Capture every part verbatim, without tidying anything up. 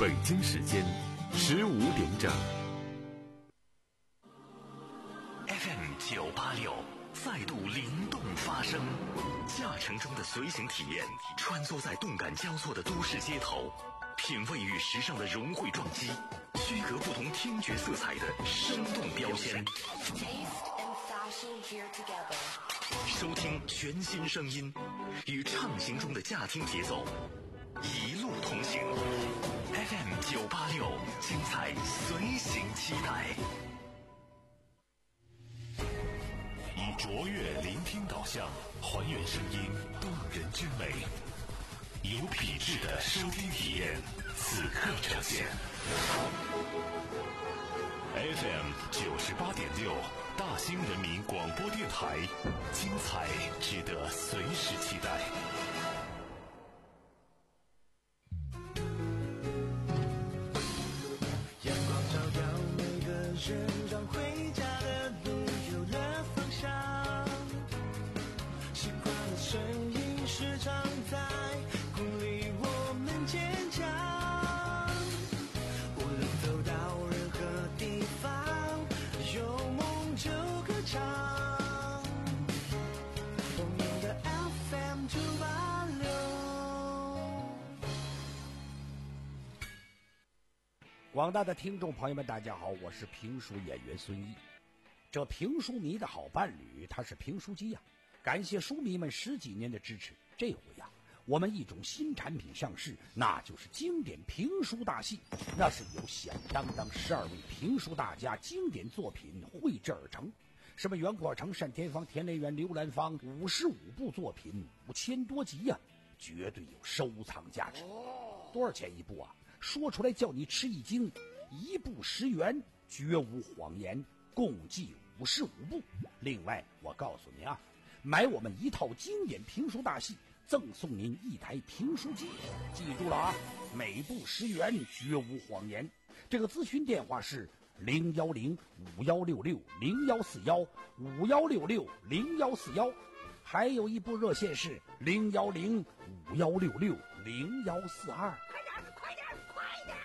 北京时间十五点整。 F M 九八六再度灵动发声，驾乘中的随行体验，穿梭在动感交错的都市街头，品味与时尚的融汇撞击，区隔不同听觉色彩的生动标签。收听全新声音，与畅行中的驾听节奏，一路同行。F M 九八六，精彩随行期待。以卓越聆听导向，还原声音动人之美，有品质的收听体验，此刻呈现。F M 九十八点六，大兴人民广播电台，精彩值得随时期待。 阳光照耀每个人，让回家的路有了方向。习惯的声音时常在鼓励我们坚强。无论走到任何地方，有梦就歌唱。丰年的 F M 九八六。 广大的听众朋友们，大家好，我是评书演员孙毅。这评书迷的好伴侣，他是评书机呀、啊。感谢书迷们十几年的支持，这回呀、啊，我们一种新产品上市，那就是经典评书大戏。那是由响当当十二位评书大家经典作品绘制而成，什么袁阔成、单田芳、田连元、刘兰芳，五十五部作品，五千多集呀、啊，绝对有收藏价值。多少钱一部啊？说出来叫你吃一惊，一部十元，绝无谎言，共计五十五部。另外，我告诉你啊，买我们一套经典评书大戏，赠送您一台评书机。记住了啊，每部十元，绝无谎言。这个咨询电话是零幺零五幺六六零幺四幺五幺六六零幺四幺，还有一部热线是零幺零五幺六六零幺四二。 快点，快点，快点！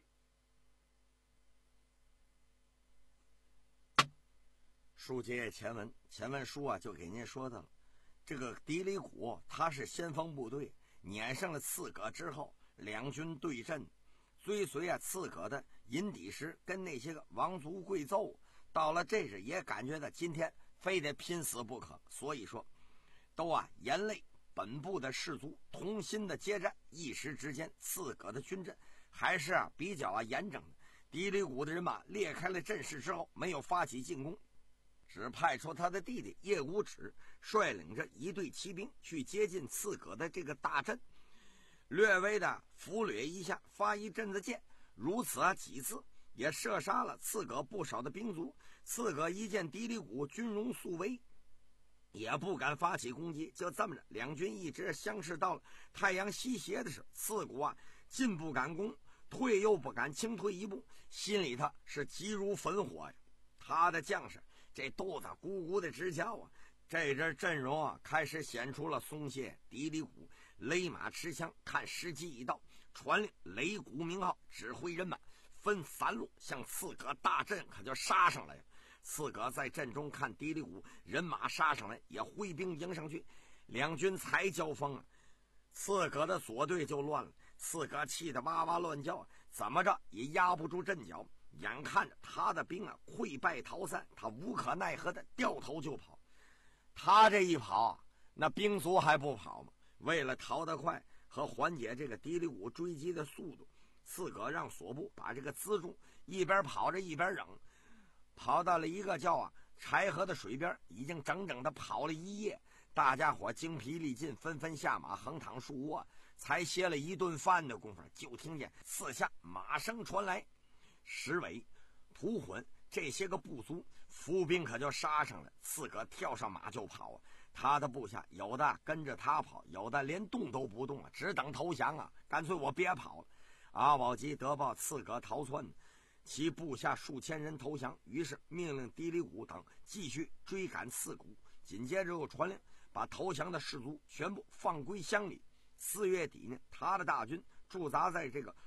书接前文，前文书啊就给您说的了。这个狄里古他是先锋部队，撵上了刺戈之后，两军对阵，追随啊刺戈的银底石跟那些个王族贵胄，到了这时也感觉到今天非得拼死不可，所以说都啊严累本部的士卒同心的接战。一时之间，刺戈的军阵还是啊比较啊严整的。狄里古的人马裂开了阵势之后，没有发起进攻，只派出他的弟弟叶无止率领着一队骑兵去接近刺戈的这个大阵，略微的俘掠一下，发一阵子箭，如此啊几次也射杀了刺戈不少的兵卒。刺戈一见狄里古军容速威，也不敢发起攻击。就这么着，两军一直相视到了太阳西斜的时候，刺骨啊进不敢攻，退又不敢轻退一步，心里头是急如焚火呀。他的将士这肚子咕咕的直叫啊，这阵阵容啊开始显出了松懈。狄里古勒马持枪，看时机已到，传令擂鼓鸣号，指挥人马分三路向刺戈大阵可就杀上来了。刺戈在阵中看狄里古人马杀上来，也挥兵迎上去。两军才交锋啊，刺戈的左队就乱了。刺戈气得哇哇乱叫，怎么着也压不住阵脚。眼看着他的兵啊溃败逃散，他无可奈何的掉头就跑。他这一跑啊，那兵卒还不跑吗？为了逃得快和缓解这个狄里古追击的速度，刺戈让所部把这个辎重一边跑着一边扔，跑到了一个叫啊柴河的水边，已经整整的跑了一夜。大家伙精疲力尽，纷纷下马横躺树窝，才歇了一顿饭的功夫，就听见四下马声传来。石伟、屠混这些个部族伏兵可就杀上了。刺戈跳上马就跑啊，他的部下有的跟着他跑，有的连动都不动啊，只等投降啊，干脆我别跑了。阿保机得报刺戈逃窜，其部下数千人投降，于是命令狄里古等继续追赶刺骨。紧接着又传令把投降的士卒全部放归乡里。四月底呢，他的大军驻扎在这个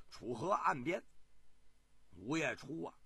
楚河岸边。五月初啊，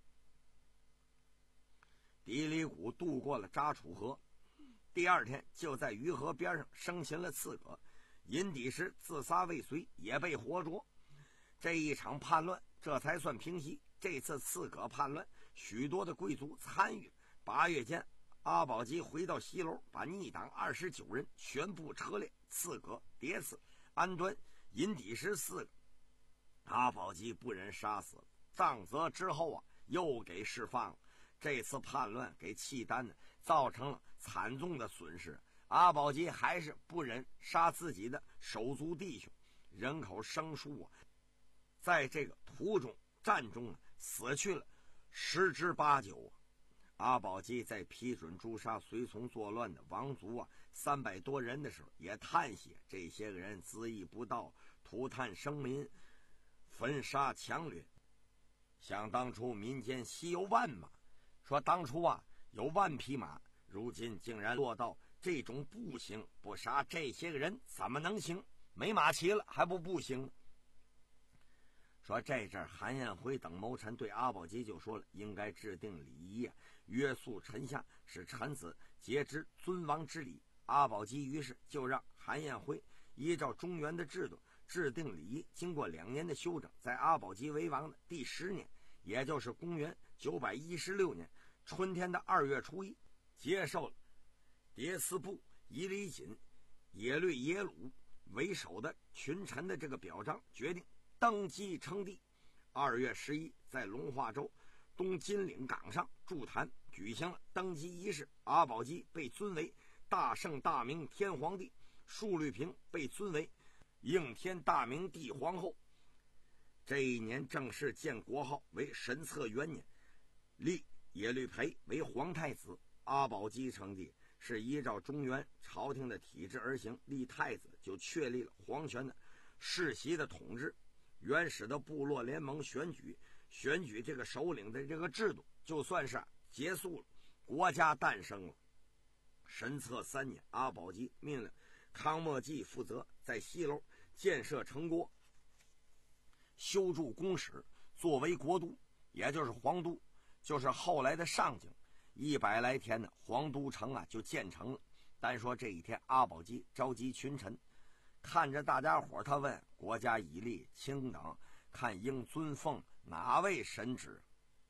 狄里古渡过了扎楚河，第二天就在鱼河边上生擒了刺葛，尹底石自杀未遂，也被活捉。这一场叛乱这才算平息。这次刺葛叛乱，许多的贵族参与。八月间，阿保机回到西楼，把逆党二十九人全部车裂。刺葛、迭次、安端、尹底石四个，阿保机不忍杀死了。杖责之后啊，又给释放了。这次叛乱给契丹呢造成了惨重的损失。阿保机还是不忍杀自己的手足弟兄，人口生数啊，在这个途中战中啊死去了十之八九啊。阿保机在批准诛杀随从作乱的王族啊三百多人的时候，也叹息这些个人恣意不道，涂炭生民，焚杀强掠。想当初民间稀有万马，说当初啊有万匹马，如今竟然落到这种不行，不杀这些个人怎么能行？没马骑了还不不行？说这阵韩彦辉等谋臣对阿保机就说了，应该制定礼仪啊，约束臣下，使臣子节知尊王之礼。阿保机于是就让韩彦辉依照中原的制度制定礼仪。经过两年的修整，在阿保机为王的第十年，也就是公元九百一十六年春天的二月初一，接受了迭次部伊里锦、耶律耶鲁为首的群臣的这个表彰，决定登基称帝。二月十一，在龙化州东金岭岗上筑坛举行了登基仪式。阿保机被尊为大圣大明天皇帝，述律平被尊为应天大明帝皇后。这一年正式建国号为神策元年，立耶律培为皇太子。阿保机称帝是依照中原朝廷的体制而行，立太子就确立了皇权的世袭的统治。原始的部落联盟选举选举这个首领的这个制度就算是结束了，国家诞生了。神策三年，阿保机命令康莫济负责在西楼建设城郭，修筑宫室，作为国都，也就是皇都，就是后来的上京。一百来天呢，皇都城啊就建成了。单说这一天，阿保机召集群臣，看着大家伙，他问：国家以立卿等，看应尊奉哪位神旨？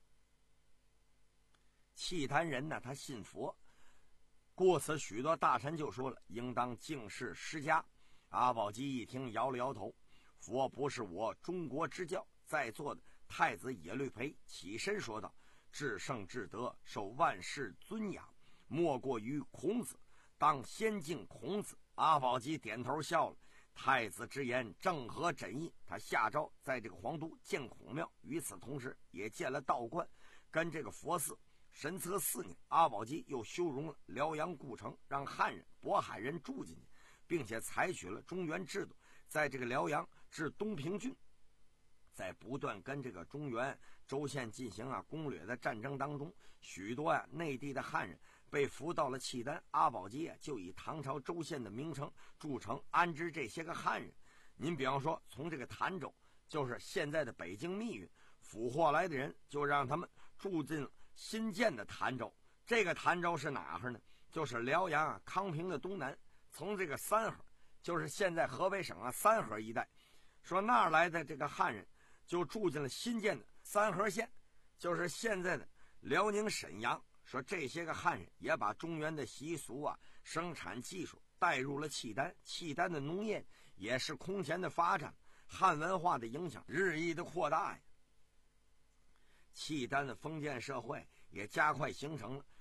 契丹人呢，他信佛，故此许多大臣就说了，应当敬事施家。阿保机一听，摇了摇头，佛不是我中国之教。在座的太子耶律培起身说道：至圣至德，受万世尊仰，莫过于孔子，当先敬孔子。阿保机点头笑了，太子之言正合朕意。他下诏在这个皇都建孔庙，与此同时也建了道观跟这个佛寺。神策四年，阿保机又修容了辽阳故城，让汉人、渤海人住进去，并且采取了中原制度，在这个辽阳至东平郡，在不断跟这个中原州县进行啊攻略的战争当中，许多啊内地的汉人被俘到了契丹。阿保机啊就以唐朝州县的名称筑城安置这些个汉人。您比方说，从这个潭州，就是现在的北京密云，俘获来的人就让他们住进了新建的潭州。这个潭州是哪儿呢？就是辽阳啊康平的东南，从这个三河，就是现在河北省啊三河一带，说那儿来的这个汉人就住进了新建的三河县，就是现在的辽宁沈阳。说这些个汉人也把中原的习俗啊、生产技术带入了契丹，契丹的农业也是空前的发展，汉文化的影响日益的扩大呀。契丹的封建社会也加快形成了。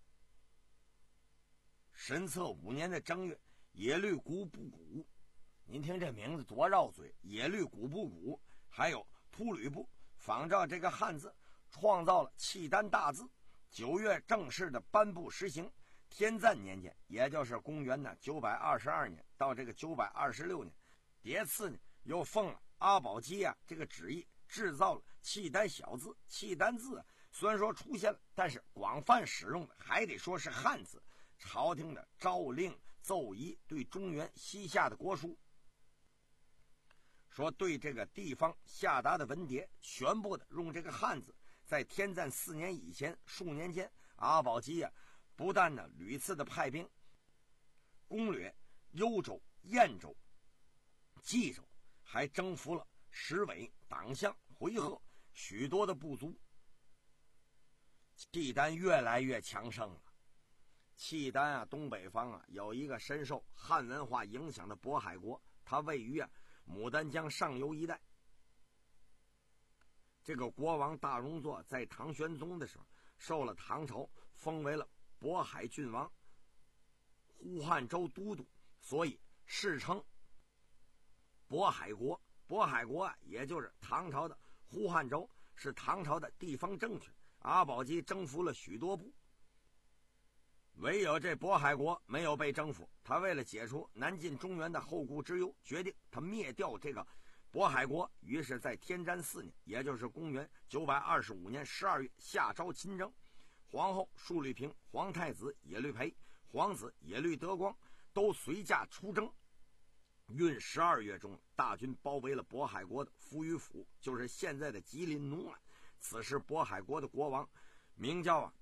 神策五年的正月，耶律古布古，您听这名字多绕嘴，耶律古布古，还有秃吕布，仿照这个汉字创造了契丹大字。九月正式的颁布实行。天赞年间，也就是公元的九百二十二年到这个九百二十六年，迭次呢又奉了阿保机啊这个旨意，制造了契丹小字。契丹字啊虽然说出现了，但是广泛使用的还得说是汉字。朝廷的诏令奏仪对中原西夏的国书说对这个地方下达的文牒，宣布的用这个汉字。在天赞四年以前数年间，阿保机呀、啊，不但呢屡次的派兵攻略幽州、燕州、冀州，还征服了石尾、党项、回纥许多的部族。契丹越来越强盛了。契丹啊，东北方啊有一个深受汉文化影响的渤海国，它位于啊牡丹江上游一带。这个国王大荣祚在唐玄宗的时候受了唐朝，封为了渤海郡王、呼汉州都督，所以世称渤海国。渤海国啊，也就是唐朝的呼汉州，是唐朝的地方政权。阿保机征服了许多部，唯有这渤海国没有被征服。他为了解除南进中原的后顾之忧，决定他灭掉这个渤海国。于是在天瞻四年，也就是公元九百二十五年十二月，下诏亲征。皇后述律平、皇太子耶律培、皇子耶律德光都随驾出征。闰十二月中，大军包围了渤海国的扶余府，就是现在的吉林农安。此时渤海国的国王名叫啊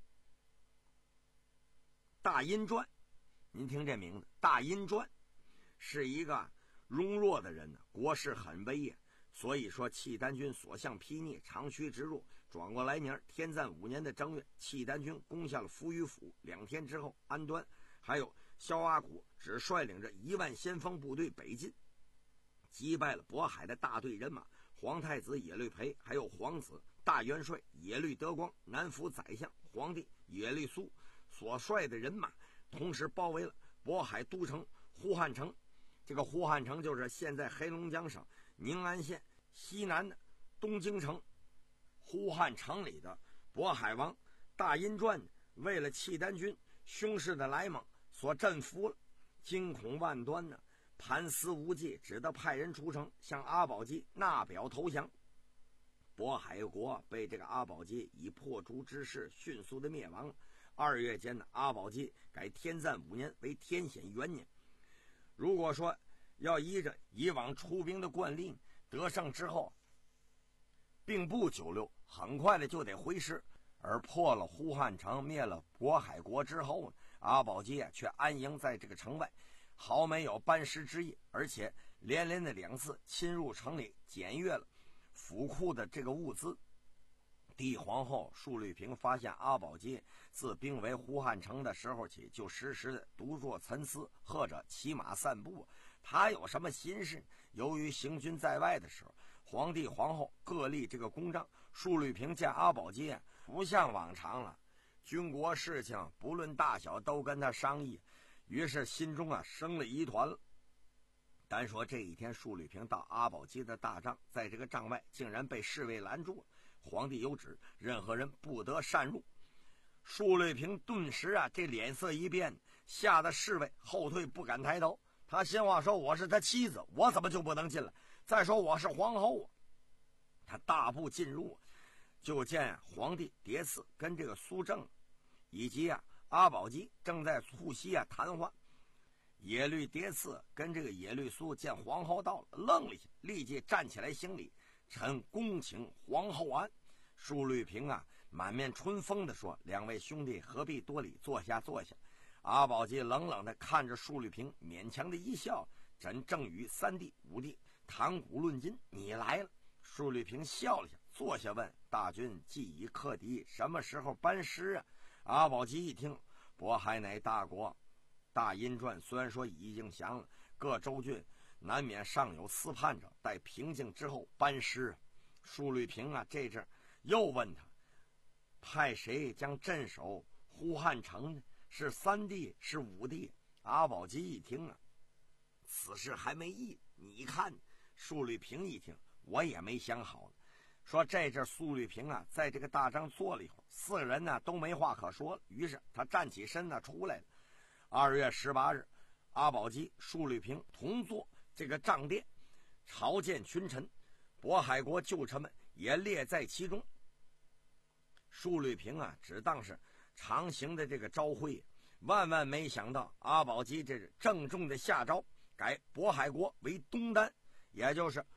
大殷传，您听这名字，大殷传是一个庸弱的人呢，国势很威呀。所以说契丹军所向披靡，长驱直入。转过来年天赞五年的正月，契丹军攻下了扶余府。两天之后，安端还有萧阿古只率领着一万先锋部队北进，击败了渤海的大队人马。皇太子耶律培还有皇子大元帅耶律德光、南府宰相皇帝耶律苏所率的人马，同时包围了渤海都城呼汉城。这个呼汉城就是现在黑龙江省宁安县西南的东京城。呼汉城里的渤海王大殷传为了契丹军凶势的来猛所镇服了，惊恐万端呢，盘丝无计，只得派人出城向阿保机纳表投降。渤海国被这个阿保机以破竹之势迅速的灭亡了。二月间呢，阿保机改天赞五年为天显元年。如果说要依着以往出兵的惯例，得胜之后并不久留，很快的就得回师。而破了呼汉城，灭了渤海国之后呢，阿保机啊却安营在这个城外，毫没有班师之意，而且连连的两次侵入城里，检阅了府库的这个物资。帝皇后述律平发现阿保机自兵围呼汉城的时候起，就时时的独坐沉思，或者骑马散步。他有什么心事？由于行军在外的时候，皇帝皇后各立这个公章。述律平见阿保机不像往常了，军国事情不论大小都跟他商议，于是心中啊生了疑团了。单说这一天，述律平到阿保机的大帐，在这个帐外竟然被侍卫拦住了。皇帝有旨，任何人不得擅入。述律平顿时啊这脸色一变，吓得侍卫后退不敢抬头。他心话说，我是他妻子，我怎么就不能进来？再说我是皇后啊。他大步进入，就见皇帝迭次跟这个苏正以及啊阿保机正在促膝啊谈话。耶律迭次跟这个耶律苏见皇后到了，愣了一下，立即站起来行礼，臣恭请皇后安。述律平啊满面春风地说，两位兄弟何必多礼，坐下坐下。阿保机冷冷地看着述律平，勉强的一笑，朕正与三弟五弟谈古论今，你来了。述律平笑了下，坐下问，大军既已克敌，什么时候班师啊？阿保机一听，渤海乃大国，大殷传虽然说已经降了，各州郡难免尚有私叛者，待平静之后班师。述律平啊这阵又问他，派谁将镇守呼汉城呢？是三弟是五弟？阿保机一听啊，此事还没议，你看。述律平一听，我也没想好呢。说这阵述律平啊在这个大帐坐了一会儿，四个人呢都没话可说了，于是他站起身呢出来了。二月十八日，阿保机、述律平同坐这个帐殿，朝见群臣，渤海国旧臣们也列在其中。述律平啊只当是常行的这个朝会，万万没想到阿保机这是郑重的下诏，改渤海国为东丹，也就是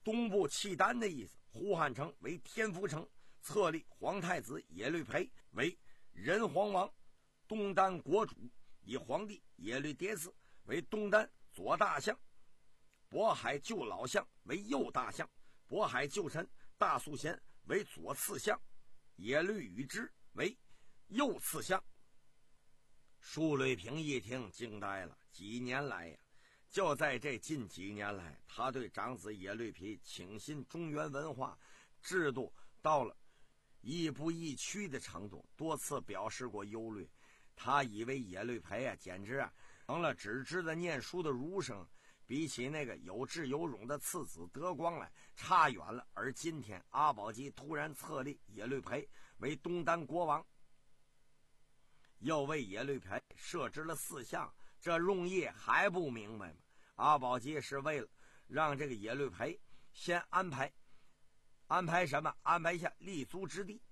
东部契丹的意思，呼汉城为天福城，册立皇太子耶律培为仁皇王，东丹国主，以皇帝耶律迭嗣为东丹左大相，渤海旧老相为右大相，渤海旧臣大肃贤为左次相，耶律宇之为右次相。舒雷平一听惊呆了，几年来呀，就在这近几年来，他对长子耶律丕倾信中原文化制度到了亦步亦趋的程度，多次表示过忧虑。他以为耶律培啊，简直啊成了只知道念书的儒生，比起那个有智有勇的次子德光来差远了。而今天阿保机突然册立耶律培为东丹国王，又为耶律培设置了四项，这用意还不明白吗？阿保机是为了让这个耶律培先安排安排什么？安排下立足之地，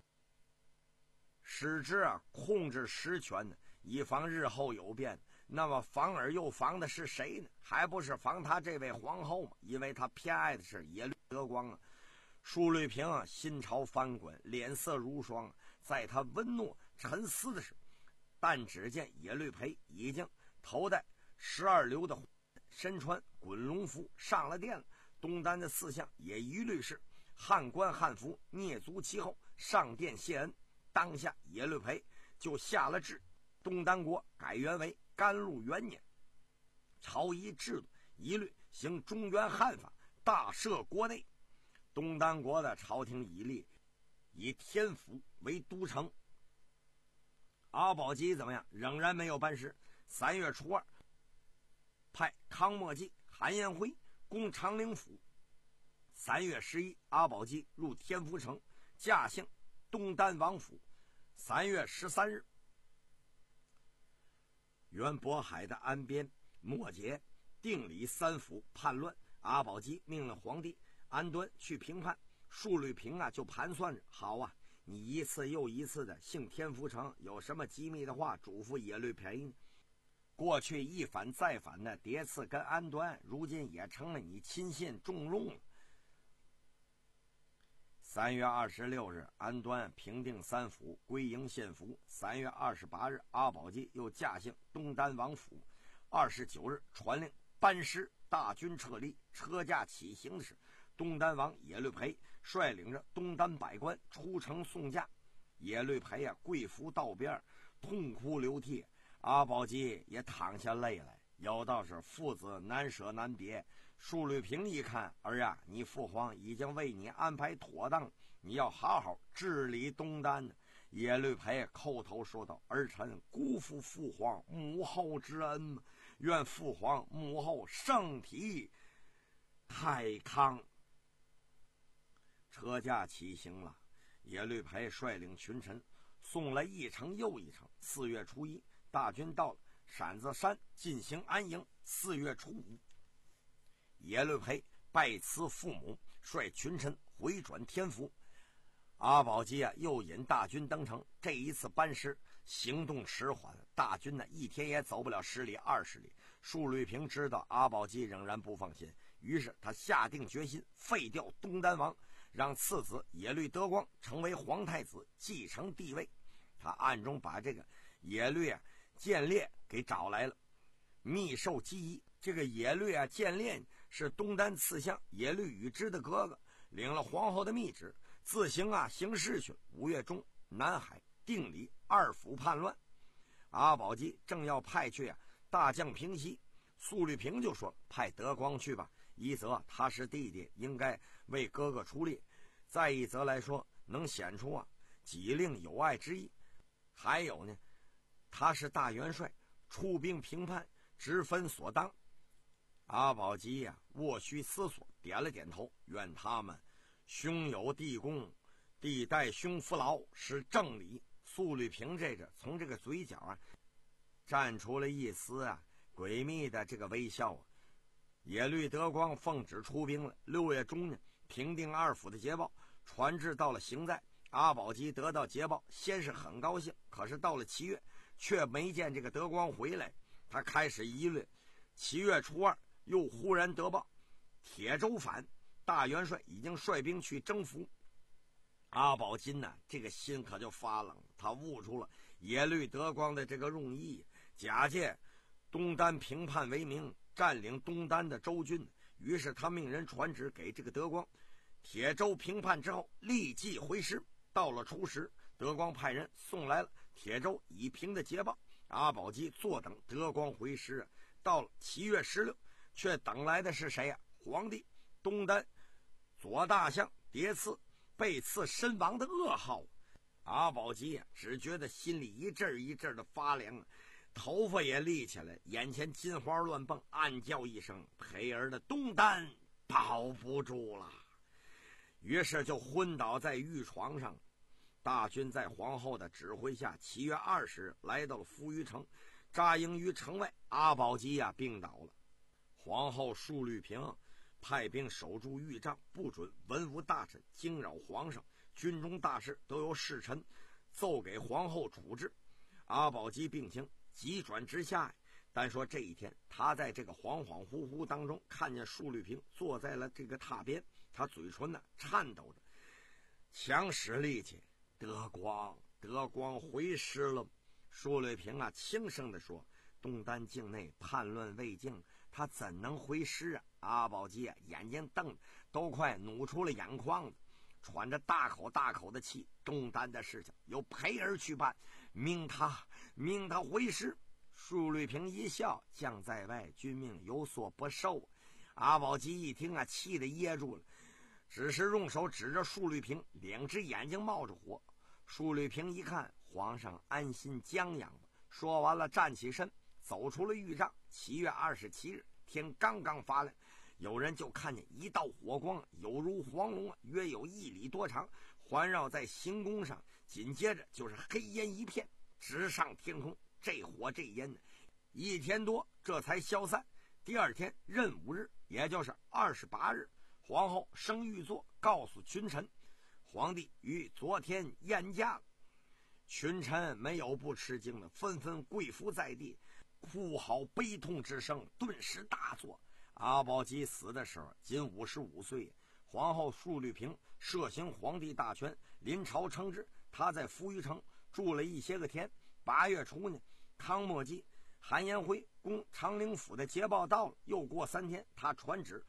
使之啊控制实权呢，以防日后有变。那么防而又防的是谁呢？还不是防他这位皇后吗？因为他偏爱的是耶律德光啊。舒律平啊心潮翻滚，脸色如霜。在他温怒沉思的时候，但只见耶律培已经头戴十二流的身穿滚龙服上了殿了。东丹的四相也一律是汉官汉服，蹑足其后上殿谢恩。当下耶律培就下了旨，东丹国改元为甘露元年，朝仪制度一律行中原汉法，大赦国内。东丹国的朝廷一律以天府为都城。阿保机怎么样？仍然没有办事。三月初二，派康莫济、韩彦辉攻长陵府。三月十一，阿保机入天福城，驾幸东丹王府。三月十三日，原渤海的安边、莫杰、定里三府叛乱，阿保机命令皇帝安端去平叛。舒律平啊就盘算着，好啊，你一次又一次的幸天福城，有什么机密的话嘱咐耶律培呢？过去一反再反的迭次跟安端，如今也成了你亲信重用了。三月二十六日，安端平定三府，归营献俘。三月二十八日，阿保机又驾幸东丹王府。二十九日，传令班师，大军撤离。车驾起行的是东丹王耶律培率领着东丹百官出城送驾。耶律培啊，跪伏道边，痛哭流涕。阿保机也淌下泪来，有道是父子难舍难别。舒律平一看，儿啊，你父皇已经为你安排妥当，你要好好治理东丹。耶律培叩头说道：“儿臣辜负父皇母后之恩，愿父皇母后圣体太康。”车驾起行了，耶律培率领群臣送了一程又一程。四月初一，大军到了闪子山进行安营。四月初五，耶律培拜辞父母，率群臣回转天福。阿保机啊，又引大军登城。这一次班师行动迟缓，大军呢一天也走不了十里二十里。舒律平知道阿保机仍然不放心，于是他下定决心废掉东丹王，让次子耶律德光成为皇太子，继承帝位。他暗中把这个耶律啊建烈给找来了，密授机宜。这个耶律啊建烈是东丹次相耶律宇之的哥哥，领了皇后的密旨，自行啊行事去。五月中，南海、定里二府叛乱，阿保机正要派去啊大将平西，苏律平就说：“派德光去吧，一则他是弟弟，应该为哥哥出力；再一则来说，能显出啊己令有爱之意；还有呢，他是大元帅，出兵平叛，直分所当。”阿保机呀、啊，卧虚思索，点了点头，愿他们兄有弟恭，弟代兄服劳，是正理。苏律平这着从这个嘴角啊绽出了一丝啊诡秘的这个微笑啊。耶律德光奉旨出兵了。六月中呢，平定二府的捷报传至到了行在。阿保机得到捷报，先是很高兴，可是到了七月，却没见这个德光回来，他开始疑虑。七月初二，又忽然得报，铁州反， 大元帅已经率兵去征服。阿保金呢，这个心可就发冷了，他悟出了耶律德光的这个用意，假借东丹平叛为名，占领东丹的州郡。于是他命人传旨给这个德光，铁州平叛之后立即回师。到了初时，德光派人送来了铁州已平的捷报，阿保机坐等德光回师。到了七月十六，却等来的是谁呀、啊？皇帝东丹左大相迭次被刺身亡的噩耗。阿保机啊，只觉得心里一阵一阵的发凉，头发也立起来，眼前金花乱蹦，暗叫一声：“培儿的东丹保不住了！”于是就昏倒在御床上。大军在皇后的指挥下，七月二十日来到了扶余城，扎营于城外。阿保机啊病倒了，皇后述律平派兵守住御帐，不准文武大臣惊扰皇上，军中大事都由侍臣奏给皇后处置。阿保机病情急转直下，单说这一天，他在这个恍恍惚惚当中看见述律平坐在了这个榻边，他嘴唇呢颤抖着，强使力气：“德光，德光回师了。”述律平啊轻声地说：“东丹境内叛乱未静，他怎能回师啊？”阿保机啊眼睛瞪得都快努出了眼眶子，喘着大口大口的气。东丹的事情由培儿去办，命他命他回师。述律平一笑：“将在外，君命有所不受。”阿保机一听啊，气得噎住了，只是用手指着述律平，两只眼睛冒着火。述律平一看，皇上安心将养吧。说完了，站起身，走出了御帐。七月二十七日，天刚刚发亮，有人就看见一道火光，有如黄龙啊，约有一里多长，环绕在行宫上。紧接着就是黑烟一片，直上天空。这火这烟呢，一天多这才消散。第二天壬午日，也就是二十八日，皇后升御座，告诉群臣，皇帝于昨天宴驾了。群臣没有不吃惊的，纷纷跪伏在地，哭嚎悲痛之声顿时大作。阿保机死的时候仅五十五岁，皇后述律平摄行皇帝大权，临朝称制。他在扶余城住了一些个天。八月初呢，康莫基、韩延辉攻长陵府的捷报到了。又过三天，他传旨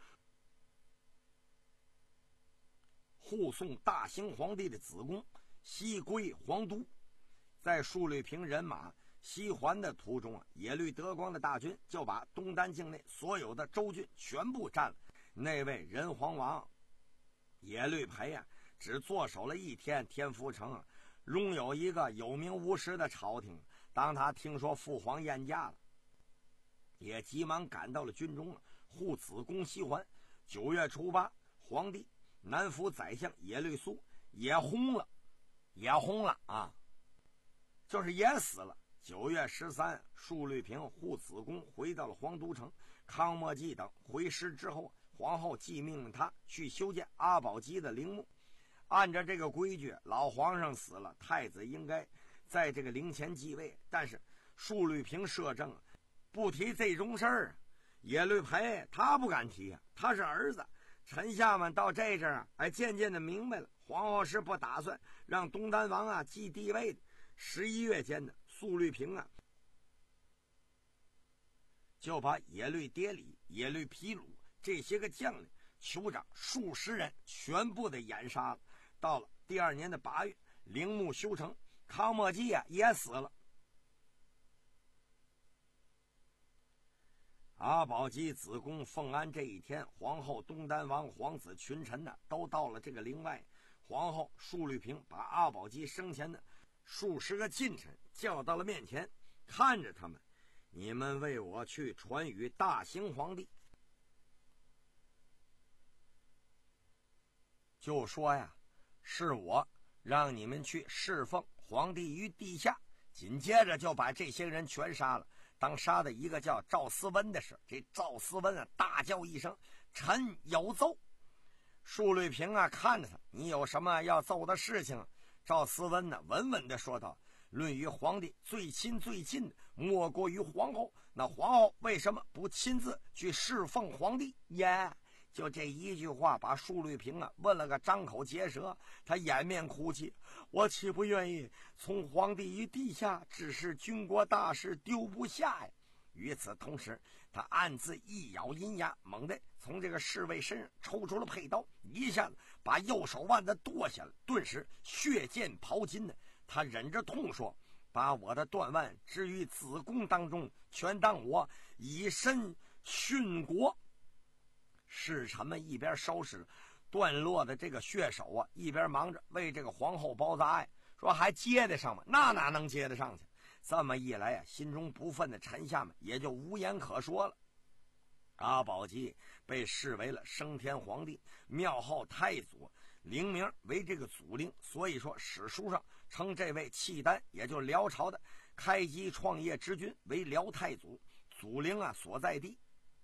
护送大兴皇帝的子宫西归皇都。在述律平人马西还的途中啊，耶律德光的大军就把东丹境内所有的州郡全部占了。那位仁皇王耶律培啊，只坐守了一天天福城啊，拥有一个有名无实的朝廷。当他听说父皇宴驾了，也急忙赶到了军中了，护子宫西还。九月初八，皇帝南府宰相耶律苏也轰了，也轰了啊，就是也死了。九月十三，述律平护子宫回到了皇都城。康莫济等回师之后，皇后即命令他去修建阿保机的陵墓。按照这个规矩，老皇上死了，太子应该在这个陵前继位。但是述律平摄政，不提这种事儿，耶律培他不敢提啊，他是儿子。臣下们到这阵儿哎，渐渐的明白了，皇后是不打算让东丹王啊继帝位的。十一月间的述律平啊，就把耶律迭里、耶律皮鲁这些个将领、酋长数十人全部的掩杀了。到了第二年的八月，陵墓修成，康莫基啊也死了。阿保机子宫奉安这一天，皇后、东丹王、皇子、群臣呢都到了这个陵外。皇后述律平把阿保机生前的数十个近臣叫到了面前，看着他们，你们为我去传与大兴皇帝，就说呀，是我让你们去侍奉皇帝于地下。紧接着就把这些人全杀了。当杀的一个叫赵思温的时，这赵思温啊大叫一声：“臣有奏！”述律平啊看着他，你有什么要奏的事情？赵思温呢稳稳地说道：“论与皇帝最亲最近的，莫过于皇后。那皇后为什么不亲自去侍奉皇帝？”耶， 就这一句话，把舒律平啊问了个张口结舌，他掩面哭泣：“我岂不愿意从皇帝于地下，只是军国大事丢不下呀！”与此同时，他暗自一咬银牙，猛地从这个侍卫身上抽出了佩刀，一下子把右手腕子剁下来，顿时血溅袍襟呢。他忍着痛说：“把我的断腕置于子宫当中，全当我以身殉国。”侍臣们一边收拾断落的这个血手啊，一边忙着为这个皇后包扎呀，说还接得上吗？那哪能接得上去？这么一来啊，心中不忿的臣下们也就无言可说了。阿保机被视为了升天皇帝，庙号太祖，灵名为这个祖灵，所以说史书上称这位契丹，也就辽朝的开基创业之君为辽太祖，祖灵啊所在地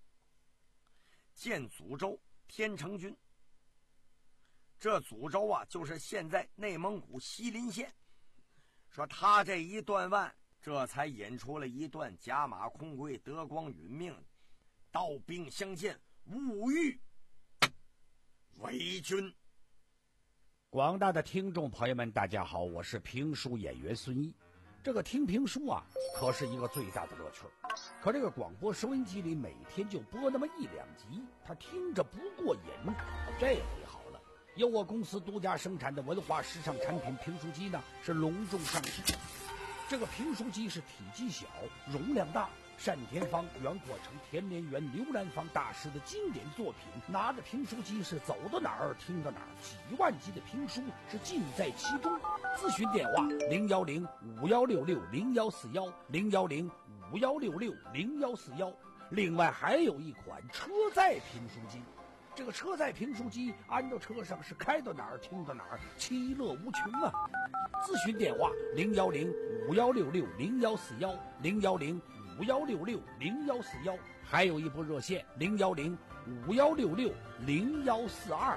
建祖州天成军。这祖州啊就是现在内蒙古锡林县。说他这一断腕，这才引出了一段甲马空归德光殒命，刀兵相见勿欲为君。 广大的听众朋友们大家好，我是评书演员孙一。这个听评书啊可是一个最大的乐趣，可这个广播收音机里每天就播那么一两集，他听着不过瘾。这回好了，由我公司独家生产的文化时尚产品评书机呢是隆重上市。这个评书机是体积小，容量大，单田芳、袁阔成、田连元、刘兰芳大师的经典作品。拿着评书机是走到哪儿听到哪儿，几万集的评书是尽在其中。咨询电话零幺零五幺六六零幺四幺零幺零五幺六六零幺四幺。另外还有一款车载评书机，这个车载评书机安到车上是开到哪儿听到哪儿，其乐无穷啊！咨询电话零幺零五幺六六零幺四幺零幺零五幺六六零幺四幺，还有一部热线零幺零五幺六六零幺四二。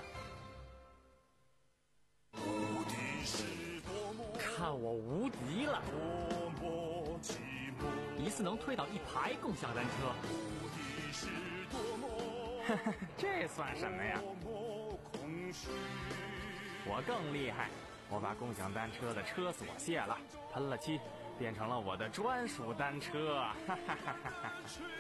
看我无敌了！一次能推倒一排共享单车。这算什么呀？我更厉害，我把共享单车的车锁卸了，喷了漆，变成了我的专属单车。哈哈哈哈哈！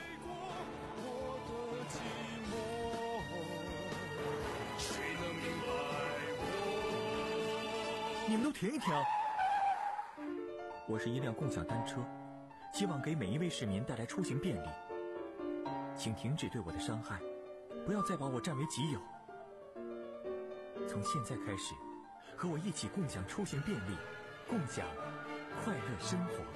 你们都停一停！我是一辆共享单车，希望给每一位市民带来出行便利。请停止对我的伤害，不要再把我占为己有。从现在开始，和我一起共享出行便利，共享快乐生活。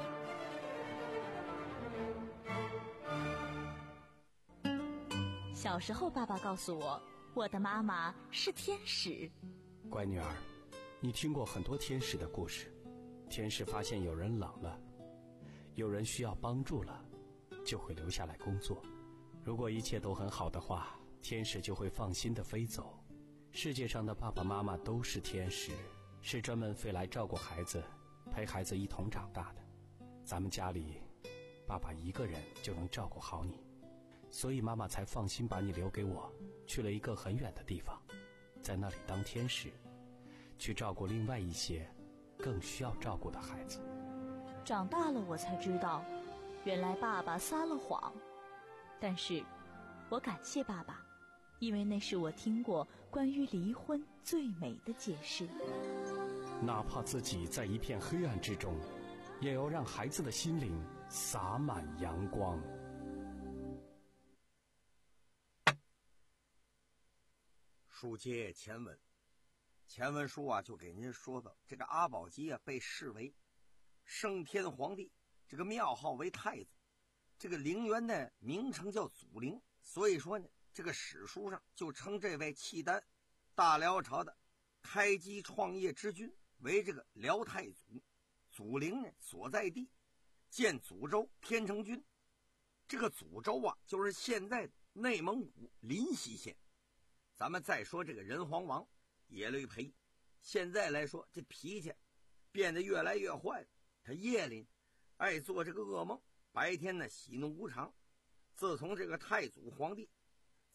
小时候，爸爸告诉我，我的妈妈是天使。 乖女儿，你听过很多天使的故事。天使发现有人冷了，有人需要帮助了，就会留下来工作。如果一切都很好的话，天使就会放心地飞走。世界上的爸爸妈妈都是天使，是专门飞来照顾孩子，陪孩子一同长大的。咱们家里，爸爸一个人就能照顾好你，所以妈妈才放心把你留给我，去了一个很远的地方，在那里当天使，去照顾另外一些更需要照顾的孩子。 长大了我才知道，原来爸爸撒了谎。但是我感谢爸爸，因为那是我听过关于离婚最美的解释。 哪怕自己在一片黑暗之中，也要让孩子的心灵洒满阳光。 书接前文，前文书啊就给您说到，这个阿保机啊被视为升天皇帝，这个庙号为太子，这个陵园的名称叫祖陵，所以说呢，这个史书上就称这位契丹大辽朝的开基创业之君为这个辽太祖，祖陵呢所在地建祖州天成军。这个祖州啊就是现在的内蒙古临溪县。咱们再说这个人皇王耶律培，现在来说这脾气变得越来越坏了，他夜里爱做这个噩梦，白天呢喜怒无常。自从这个太祖皇帝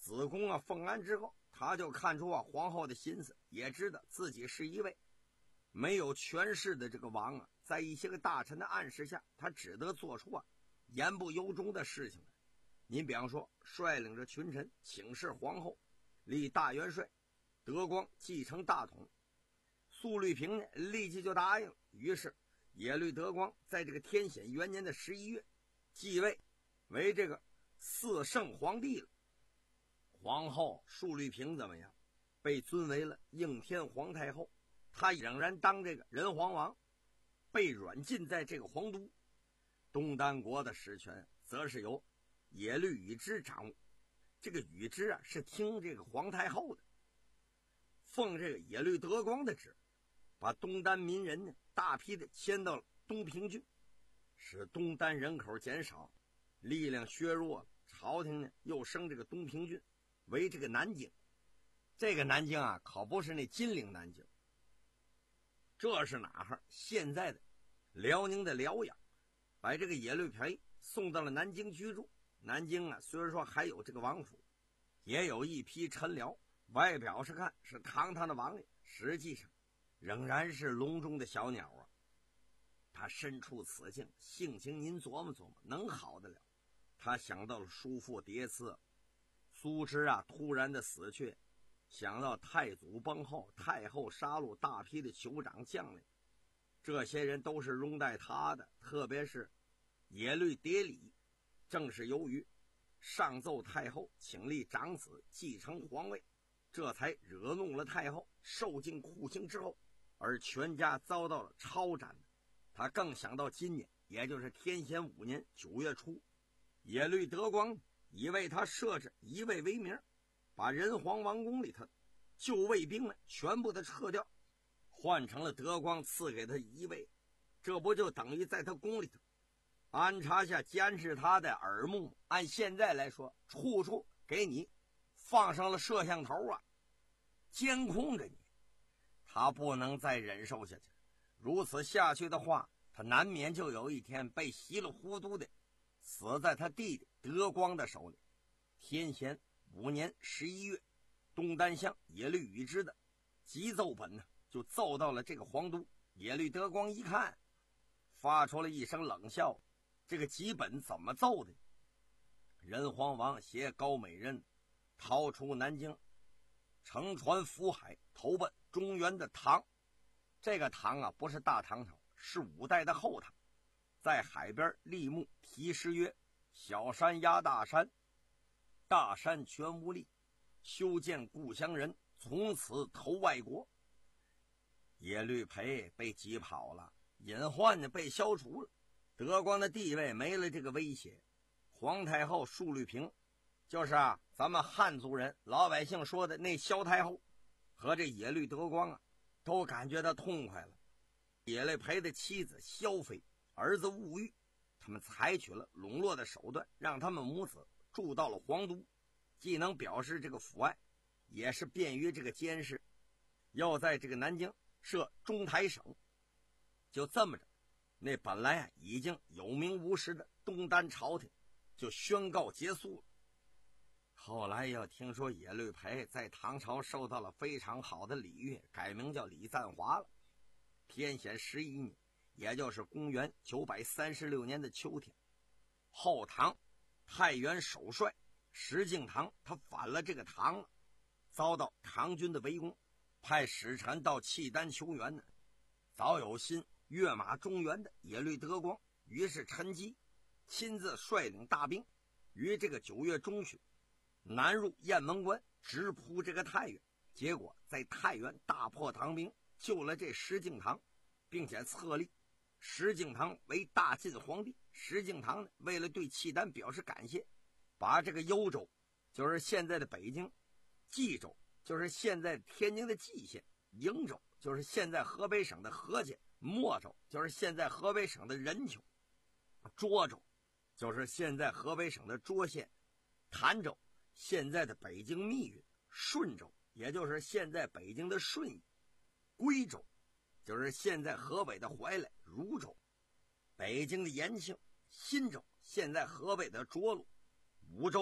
子贡啊奉安之后，他就看出啊皇后的心思，也知道自己是一位没有权势的这个王啊，在一些个大臣的暗示下，他只得做出啊言不由衷的事情来。您比方说，率领着群臣请示皇后，立大元帅，德光继承大统。苏律平呢立即就答应了，于是耶律德光在这个天显元年的十一月继位为这个四圣皇帝了。皇后苏律平怎么样？被尊为了应天皇太后，她仍然当这个仁皇王，被软禁在这个皇都。东丹国的实权则是由耶律宇之掌握，这个宇之啊是听这个皇太后的，奉这个耶律德光的旨，把东丹民人呢大批的迁到了东平郡，使东丹人口减少，力量削弱了。朝廷呢又升这个东平郡为这个南京。这个南京啊可不是那金陵南京，这是哪儿？现在的辽宁的辽阳，把这个耶律培送到了南京居住。南京啊虽然说还有这个王府，也有一批臣僚，外表是看是堂堂的王爷，实际上仍然是笼中的小鸟啊。他身处此境，性情您琢磨琢磨，能好得了？他想到了叔父叠刺苏轼啊突然的死去，想到太祖崩后，太后杀戮大批的酋长将领，这些人都是拥戴他的，特别是耶律迭里，正是由于上奏太后请立长子继承皇位，这才惹怒了太后，受尽酷刑之后，而全家遭到了抄斩。他更想到今年，也就是天显五年九月初，耶律德光已为他设置一位为名，把仁皇王宫里头旧卫兵们全部的撤掉，换成了德光赐给他一位，这不就等于在他宫里头安插下监视他的耳目，按现在来说，处处给你放上了摄像头啊，监控着你。他不能再忍受下去，如此下去的话，他难免就有一天被稀里糊涂的死在他弟弟德光的手里。天显五年十一月，东丹乡耶律宇之的急奏本呢，就奏到了这个皇都。耶律德光一看，发出了一声冷笑，这个急本怎么奏的？仁皇王携高美人逃出南京，乘船浮海，投奔中原的唐。这个唐啊不是大唐朝，是五代的后唐，在海边立木题诗曰：小山压大山，大山全无力，修建故乡人，从此投外国。耶律培被挤跑了，隐患呢被消除了，德光的地位没了这个威胁。皇太后述律平，就是啊咱们汉族人老百姓说的那萧太后，和这耶律德光啊都感觉到痛快了。耶律培的妻子萧妃，儿子兀玉，他们采取了笼络的手段，让他们母子住到了皇都，既能表示这个父爱，也是便于这个监视。要在这个南京设中台省，就这么着，那本来啊已经有名无实的东丹朝廷就宣告结束了。后来又听说耶律培在唐朝受到了非常好的礼遇，改名叫李赞华了。天显十一年，也就是公元九百三十六年的秋天，后唐太原首帅石敬瑭他反了这个唐了，遭到唐军的围攻，派使臣到契丹求援呢。早有心跃马中原的耶律德光，于是趁机亲自率领大兵，于这个九月中旬南入雁门关，直扑这个太原。结果在太原大破唐兵，救了这石敬瑭，并且册立石敬瑭为大晋皇帝。石敬瑭呢，为了对契丹表示感谢，把这个幽州，就是现在的北京，冀州，就是现在天津的蓟县，营州，就是现在河北省的河间，莫州，就是现在河北省的任丘，涿州，就是现在河北省的涿县，潭州，现在的北京密云，顺州，也就是现在北京的顺义，归州，就是现在河北的怀来、汝州，北京的延庆，新州，现在河北的涿鹿，武州，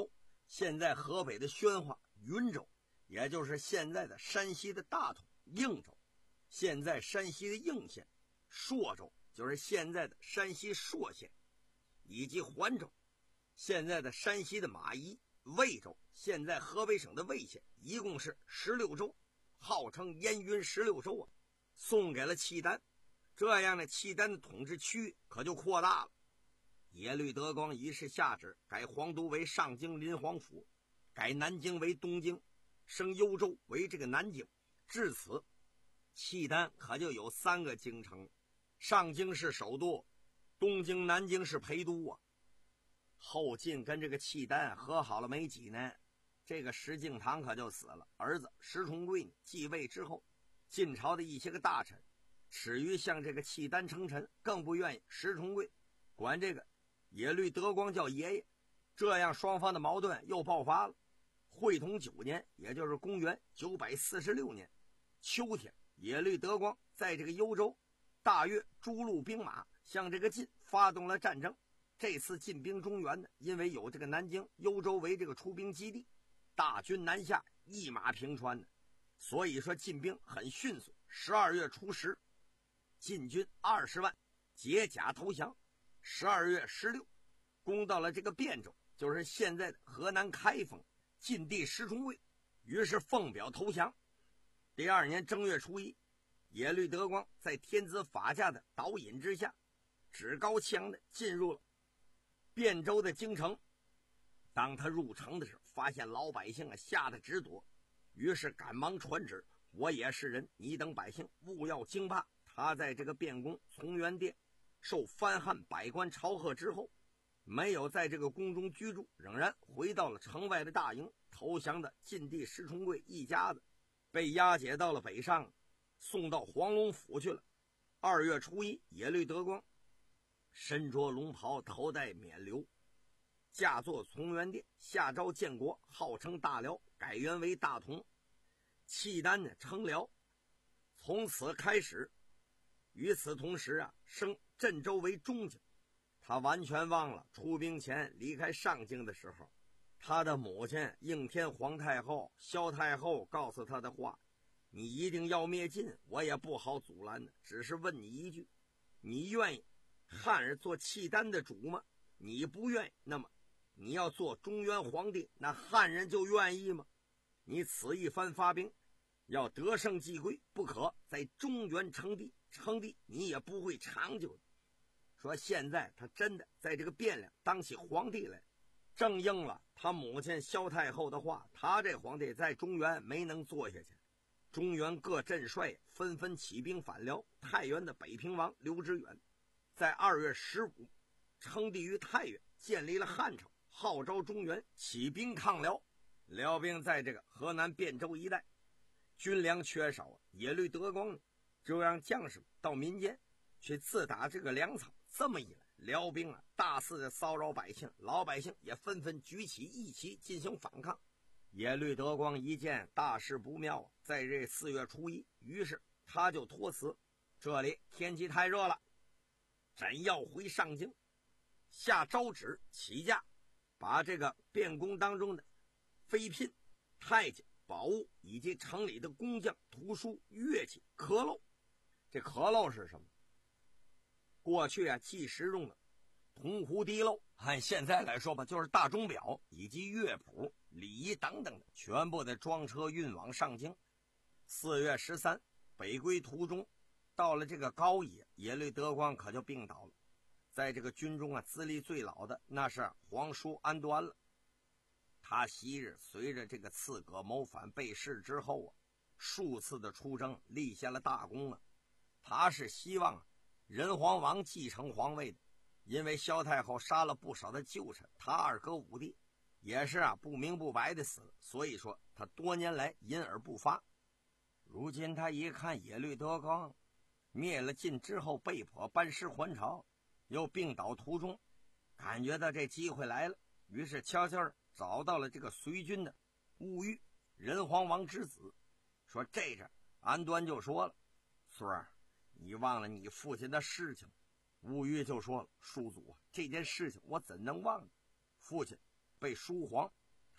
现在河北的宣化、云州，也就是现在的山西的大同、应州，现在山西的应县，朔州就是现在的山西朔县，以及环州，现在的山西的马邑，魏州，现在河北省的魏县，一共是十六州，号称燕云十六州啊，送给了契丹。这样的契丹的统治区域可就扩大了。耶律德光一是下旨改皇都为上京临皇府，改南京为东京，升幽州为这个南京。至此，契丹可就有三个京城，上京是首都，东京、南京是陪都啊。后晋跟这个契丹和好了没几年，这个石敬瑭可就死了，儿子石重贵继位之后，晋朝的一些个大臣耻于向这个契丹称臣，更不愿意石重贵管这个耶律德光叫爷爷，这样双方的矛盾又爆发了。会同九年，也就是公元九百四十六年秋天，耶律德光在这个幽州大约诸路兵马向这个晋发动了战争。这次进兵中原呢，因为有这个南京、幽州为这个出兵基地，大军南下，一马平川的，所以说进兵很迅速。十二月初十，晋军二十万解甲投降。十二月十六，攻到了这个汴州，就是现在的河南开封。晋帝石重贵于是奉表投降。第二年正月初一，耶律德光在天子法驾的导引之下，趾高气扬的进入了汴州的京城。当他入城的时候，发现老百姓啊吓得直躲，于是赶忙传旨：我也是人，你等百姓勿要惊怕。他在这个汴宫从元殿受藩汉百官朝贺之后，没有在这个宫中居住，仍然回到了城外的大营。投降的晋帝石重贵一家子被押解到了北上，送到黄龙府去了。二月初一，耶律德光身着龙袍，头戴冕旒，驾坐从元殿，下诏建国，号称大辽，改元为大同。契丹呢称辽，从此开始。与此同时啊，升镇州为中京。他完全忘了出兵前离开上京的时候，他的母亲应天皇太后、萧太后告诉他的话：你一定要灭晋，我也不好阻拦的，只是问你一句，你愿意汉儿做契丹的主吗？你不愿意，那么你要做中原皇帝，那汉人就愿意吗？你此一番发兵，要得胜继归，不可在中原称帝，称帝你也不会长久的。说现在他真的在这个汴梁当起皇帝来，正应了他母亲萧太后的话，他这皇帝在中原没能坐下去。中原各镇帅纷纷起兵反辽，太原的北平王刘知远在二月十五称帝于太原，建立了汉朝，号召中原起兵抗辽。辽兵在这个河南汴州一带军粮缺少，耶律德光就让将士到民间去自打这个粮草。这么一来，辽兵啊大肆的骚扰百姓，老百姓也纷纷举起义旗进行反抗。耶律德光一见大事不妙，在这四月初一，于是他就托辞：这里天气太热了，朕要回上京。下诏旨起驾，把这个汴宫当中的妃嫔、太监、宝物以及城里的工匠、图书、乐器、刻镂。这刻镂是什么？过去啊计时用的铜壶滴漏，按现在来说吧，就是大钟表以及乐谱、礼仪等等的，全部的装车运往上京。四月十三，北归途中，到了这个高野，耶律德光可就病倒了。在这个军中啊，资历最老的那是皇叔安端了。他昔日随着这个刺葛谋反被弑之后啊，数次的出征，立下了大功啊。他是希望啊仁皇王继承皇位的，因为萧太后杀了不少的旧臣，他二哥武帝也是啊不明不白的死了，所以说他多年来隐而不发。如今他一看耶律德光灭了晋之后被迫班师还朝，又病倒途中，感觉到这机会来了，于是悄悄找到了这个随军的兀玉，仁皇王之子，说这阵安端就说了：孙儿，你忘了你父亲的事情。兀玉就说了：叔祖啊，这件事情我怎能忘呢？父亲被书皇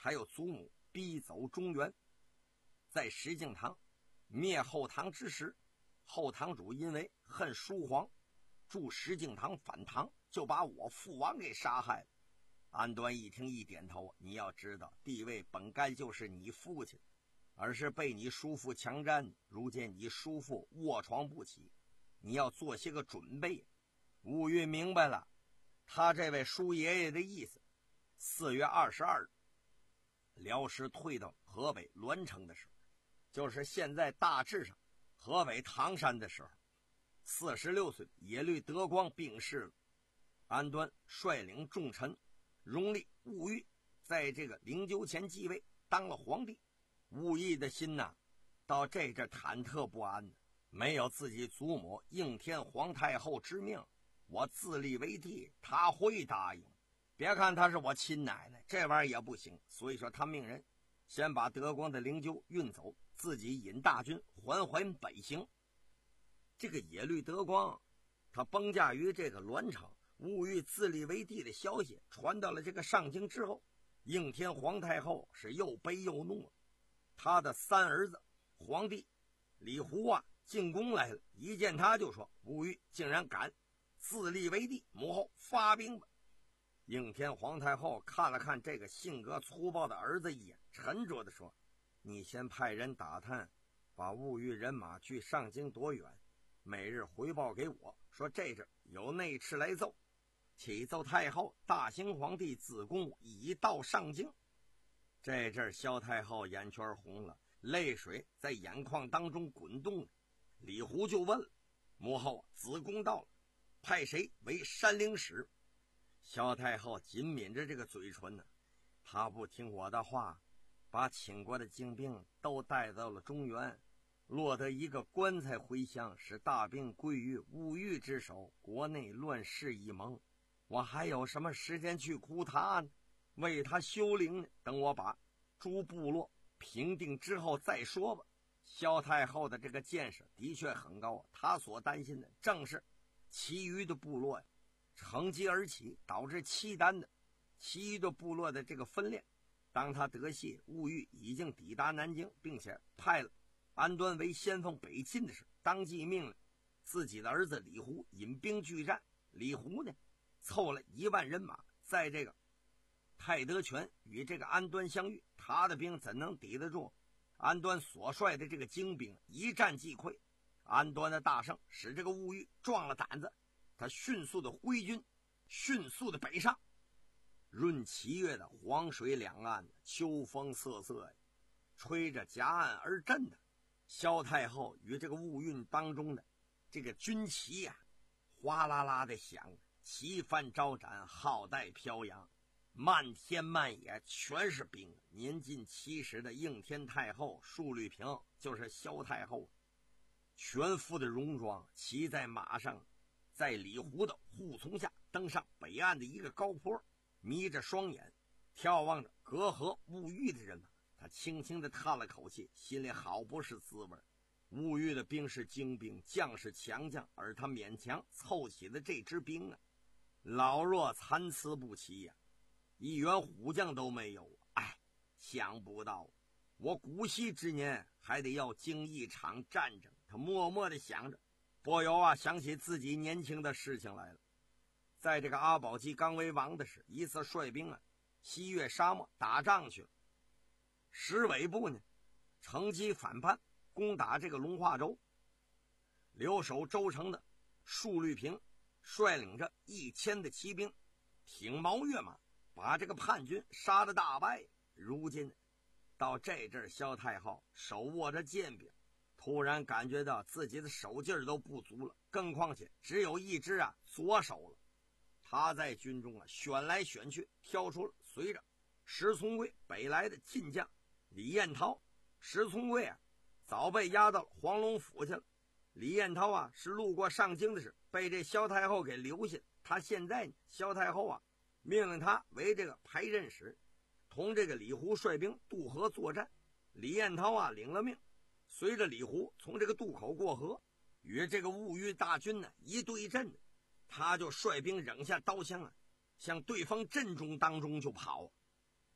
还有祖母逼走中原。在石敬瑭灭后唐之时，后堂主因为恨叔皇，助石敬瑭反唐，就把我父王给杀害了。安端一听一点头，你要知道地位本该就是你父亲，而是被你叔父强占，如今你叔父卧床不起，你要做些个准备。乌玉明白了他这位叔爷爷的意思。四月二十二日，辽师退到河北栾城的时候，就是现在大致上河北唐山的时候，四十六岁耶律德光病逝了。安端率领重臣荣立兀玉在这个灵柩前继位，当了皇帝。兀玉的心呐、啊，到这阵忐忑不安的，没有自己祖母应天皇太后之命，我自立为帝，他会答应？别看他是我亲奶奶，这玩意儿也不行。所以说他命人先把德光的灵柩运走，自己引大军缓缓北行。这个耶律德光他崩驾于这个栾城，兀玉自立为帝的消息传到了这个上京之后，应天皇太后是又悲又怒。他的三儿子皇帝李胡啊进宫来了，一见他就说兀玉竟然敢自立为帝，母后发兵吧。应天皇太后看了看这个性格粗暴的儿子一眼，沉着地说，你先派人打探，把兀玉人马距上京多远，每日回报给我，说这阵有内侍来奏，启奏太后，大兴皇帝子贡已到上京。这阵萧太后眼圈红了，泪水在眼眶当中滚动。李胡就问了，母后，子贡到了，派谁为山陵使？萧太后紧抿着这个嘴唇呢，他不听我的话，把请过的精兵都带到了中原，落得一个棺材回乡，使大兵归于兀玉之手，国内乱世一蒙。我还有什么时间去哭他呢？为他修陵呢？等我把诸部落平定之后再说吧。萧太后的这个见识的确很高，她所担心的正是其余的部落呀乘机而起，导致契丹的其余的部落的这个分裂。当他得悉兀玉已经抵达南京，并且派了安端为先锋北进的时候，当即命令自己的儿子李胡引兵拒战。李胡呢凑了一万人马，在这个太德泉与这个安端相遇，他的兵怎能抵得住安端所率的这个精兵？一战即溃。安端的大胜使这个兀玉壮了胆子，他迅速的挥军，迅速的北上。闰七月的黄水两岸，秋风瑟瑟呀，吹着夹岸而震的。萧太后与这个兀运当中的这个军旗呀、啊，哗啦啦的响，旗帆招展，号带飘扬，漫天漫野全是兵。年近七十的应天太后束律平，就是萧太后，全副的戎装，骑在马上，在李胡的护从下登上北岸的一个高坡，眯着双眼眺望着隔河兀玉的人马。他轻轻地叹了口气，心里好不是滋味。兀玉的兵是精兵，将是强将，而他勉强凑起的这支兵啊，老弱参差不齐呀、啊，一员虎将都没有。哎，想不到我古稀之年还得要经一场战争。他默默地想着，不由啊想起自己年轻的事情来了。在这个阿保机刚为王的时，一次率兵啊西越沙漠打仗去了。石尾部呢乘机反叛，攻打这个龙化州。留守州城的束律平率领着一千的骑兵挺毛跃马，把这个叛军杀得大败。如今到这阵，萧太后手握着剑柄，突然感觉到自己的手劲都不足了，更况且只有一只啊左手了。他在军中啊选来选去，挑出了随着石从贵北来的晋将李彦涛。石从贵啊早被押到了黄龙府去了，李彦涛啊是路过上京的时被这萧太后给留下。他现在呢，萧太后啊命令他为这个排阵使，同这个李胡率兵渡河作战。李彦涛啊领了命，随着李胡从这个渡口过河，与这个兀玉大军呢一对阵，他就率兵扔下刀枪啊，向对方阵中当中就跑。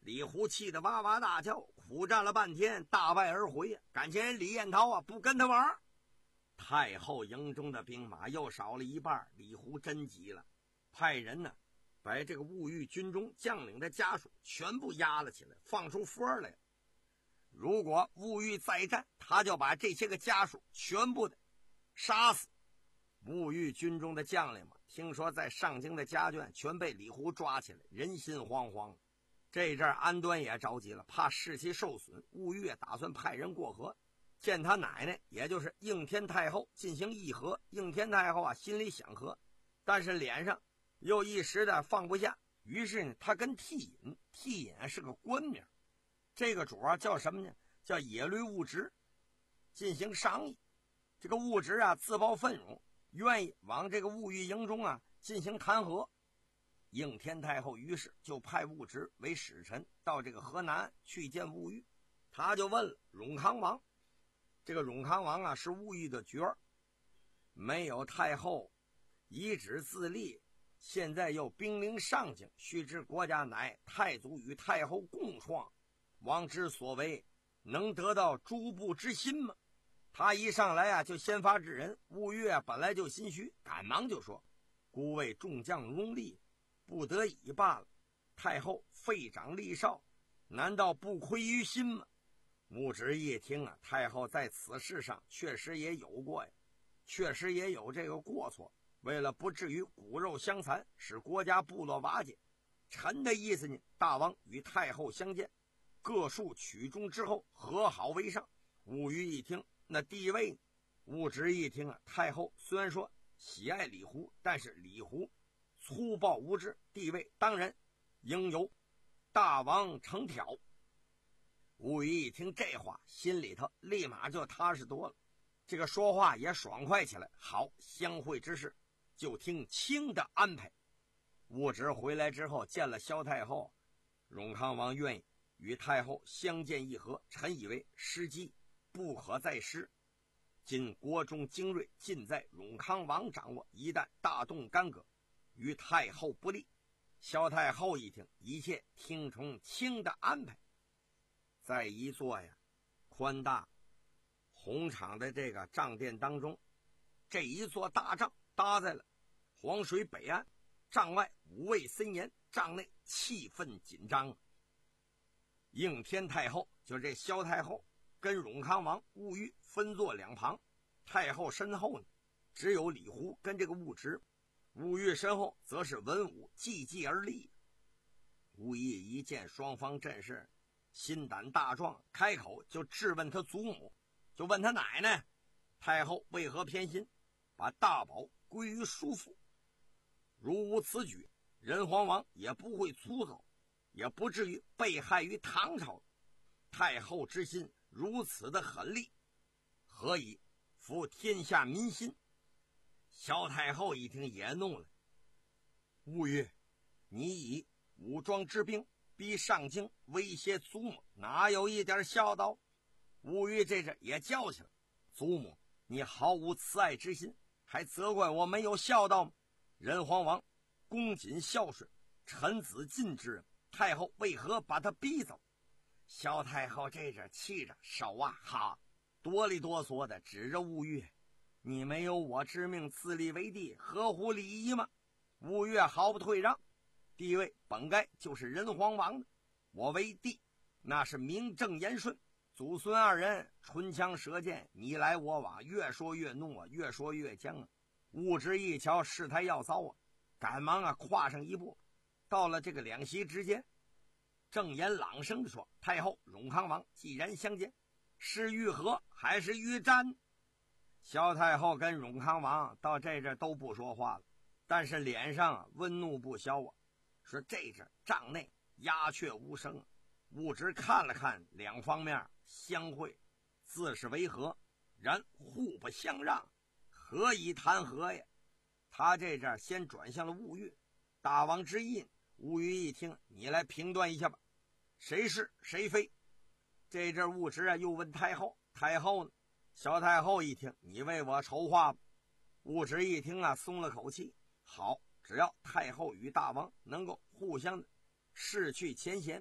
李胡气得哇哇大叫，苦战了半天，大败而回呀。感情人李彦涛啊不跟他玩。太后营中的兵马又少了一半，李胡真急了，派人呢把这个兀豫军中将领的家属全部押了起来，放出风来。如果兀豫再战，他就把这些个家属全部的杀死。兀豫军中的将领们听说在上京的家眷全被李胡抓起来，人心惶惶。这阵安端也着急了，怕士气受损，兀豫打算派人过河见他奶奶，也就是应天太后进行议和。应天太后啊心里想和，但是脸上又一时的放不下，于是呢他跟替尹，替尹是个官名，这个主啊叫什么呢？叫野律务职，进行商议。这个务职啊自报愤勇，愿意往这个兀豫营中啊进行弹劾。应天太后于是就派务职为使臣到这个河南去见兀豫。他就问了永康王，这个永康王啊是兀豫的角儿，没有太后遗旨自立，现在又兵临上京，须知国家乃太祖与太后共创，王之所为能得到诸部之心吗？他一上来啊就先发制人。兀豫啊本来就心虚，赶忙就说：孤为众将荣立，不得已罢了。太后废长立少，难道不亏于心吗？务职一听啊，太后在此事上确实也有过呀，确实也有这个过错。为了不至于骨肉相残，使国家部落瓦解，臣的意思呢，大王与太后相见，各述曲中之后，和好为上。兀豫一听，那地位呢？务职一听啊，太后虽然说喜爱李胡，但是李胡粗暴无知，地位当然应由大王承挑。兀豫一听这话，心里头立马就踏实多了，这个说话也爽快起来。好，相会之事就听卿的安排。务职回来之后见了萧太后，永康王愿意与太后相见议和，臣以为时机不可再失。今国中精锐尽在永康王掌握，一旦大动干戈，与太后不利。萧太后一听，一切听从卿的安排。在一座呀宽大红场的这个帐殿当中，这一座大帐搭在了黄水北岸，帐外五卫森严，帐内气氛紧张。应天太后就这萧太后跟永康王兀豫分坐两旁，太后身后呢只有李胡跟这个务职，兀豫身后则是文武济济而立。兀豫一见双方阵势，心胆大壮，开口就质问他祖母，就问他奶奶太后为何偏心，把大宝归于叔父。如无此举，仁皇王也不会粗糙，也不至于被害于唐朝。太后之心如此的狠戾，何以服天下民心？萧太后一听也怒了，兀豫，你以武装之兵逼上京，威胁祖母，哪有一点孝道？兀豫这阵也叫起来，祖母，你毫无慈爱之心，还责怪我没有孝道吗？仁皇王恭谨孝顺，臣子尽之人，太后为何把他逼走？萧太后这阵气着手啊，哈，哆里哆嗦的指着兀豫，你没有我之命自立为帝，合乎礼仪吗？兀豫毫不退让，地位本该就是仁皇王的，我为帝那是名正言顺。祖孙二人唇枪舌剑，你来我往，越说越怒啊，越说越僵啊。兀职一瞧事态要糟啊，赶忙啊跨上一步，到了这个两席之间，正言朗声地说：太后永康王既然相见，是欲和还是欲战？萧太后跟永康王到这阵都不说话了，但是脸上啊温怒不消啊。说这阵帐内鸦雀无声，兀职看了看两方面相会，自是为和，然互不相让，何以谈和呀？他这阵先转向了兀豫，大王之意，兀豫一听，你来评断一下吧，谁是谁非？这阵兀职啊又问太后，太后呢？萧太后一听，你为我筹划吧。兀职一听啊松了口气，好，只要太后与大王能够互相的逝去前嫌，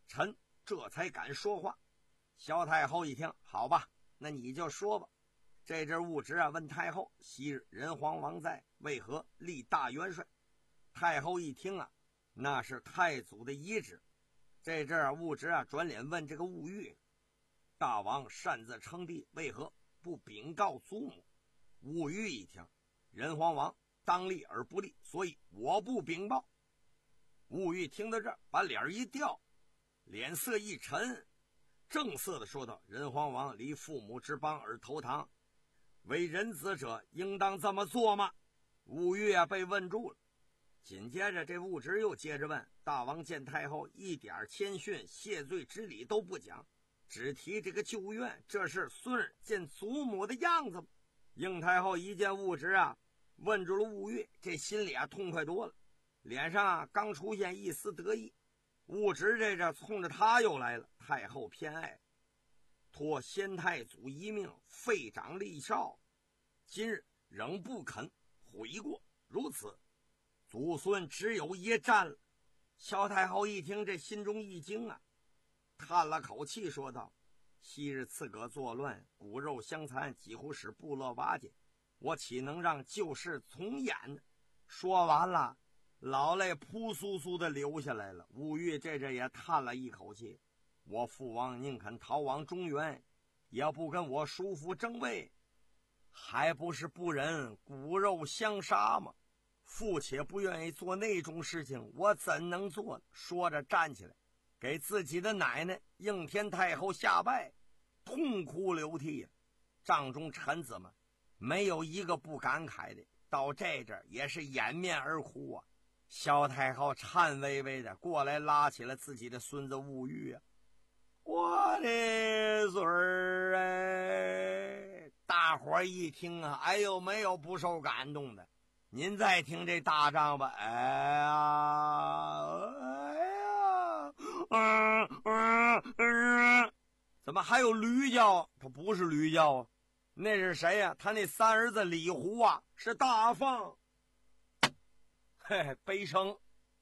臣这才敢说话。萧太后一听，好吧，那你就说吧。这阵戊直啊问太后，昔日人皇王在，为何立大元帅？太后一听啊，那是太祖的遗旨。这阵啊戊直啊转脸问这个戊玉，大王擅自称帝，为何不禀告祖母？戊玉一听，人皇王当立而不立，所以我不禀报。戊玉听到这儿，把脸一掉，脸色一沉，正色的说道：人皇王离父母之邦而投唐，为人子者应当这么做吗？戊玉啊被问住了。紧接着这戊直又接着问，大王见太后一点谦逊谢罪之礼都不讲，只提这个旧怨，这是孙儿见祖母的样子吗？应太后一见戊直啊问住了戊玉，这心里啊痛快多了，脸上啊刚出现一丝得意。戊直这这冲着他又来了，太后偏爱，托先太祖遗命，废长立少，今日仍不肯悔过，如此祖孙只有一战了。萧太后一听，这心中一惊啊，叹了口气说道：昔日刺戈作乱，骨肉相残，几乎使部落瓦解，我岂能让旧事重演呢？说完了，老泪扑簌簌的流下来了。戊玉这这也叹了一口气，我父王宁肯逃往中原，也不跟我叔父争位，还不是不忍骨肉相杀吗？父且不愿意做那种事情，我怎能做呢？说着站起来，给自己的奶奶应天太后下拜，痛哭流涕呀、啊。帐中臣子们没有一个不感慨的，到这阵也是掩面而哭啊。萧太后颤巍巍的过来，拉起了自己的孙子戊玉啊，我的孙儿哎！大伙儿一听啊，哎呦，没有不受感动的。您再听这大仗吧，哎呀，哎呀，嗯嗯嗯，怎么还有驴叫？他不是驴叫啊，那是谁呀、啊？他那三儿子李胡啊，是大放。嘿嘿，悲声。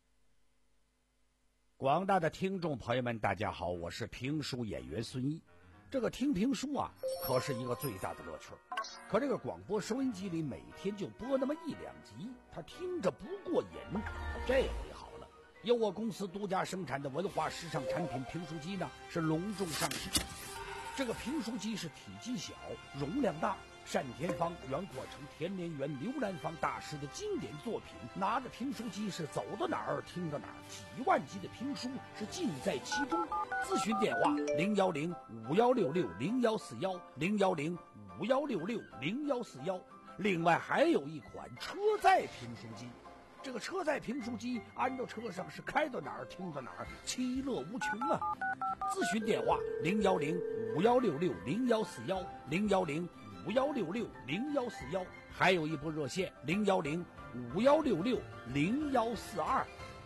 广大的听众朋友们，大家好，我是评书演员孙一。这个听评书啊，可是一个最大的乐趣。可这个广播收音机里每天就播那么一两集，他听着不过瘾。这回好了，由我公司独家生产的文化时尚产品评书机呢，是隆重上市。这个评书机是体积小，容量大，单田芳、袁国成、田连元、刘兰芳大师的经典作品，拿着评书机是走到哪儿听到哪儿，几万集的评书是尽在其中。咨询电话零幺零五幺六六零幺四幺零幺零五幺六六零幺四幺。另外还有一款车载评书机，这个车载评书机安到车上是开到哪儿听到哪儿，其乐无穷啊！咨询电话零幺零五幺六六零幺四幺零幺零五幺六六零幺四幺，还有一部热线零幺零五幺六六零幺四二。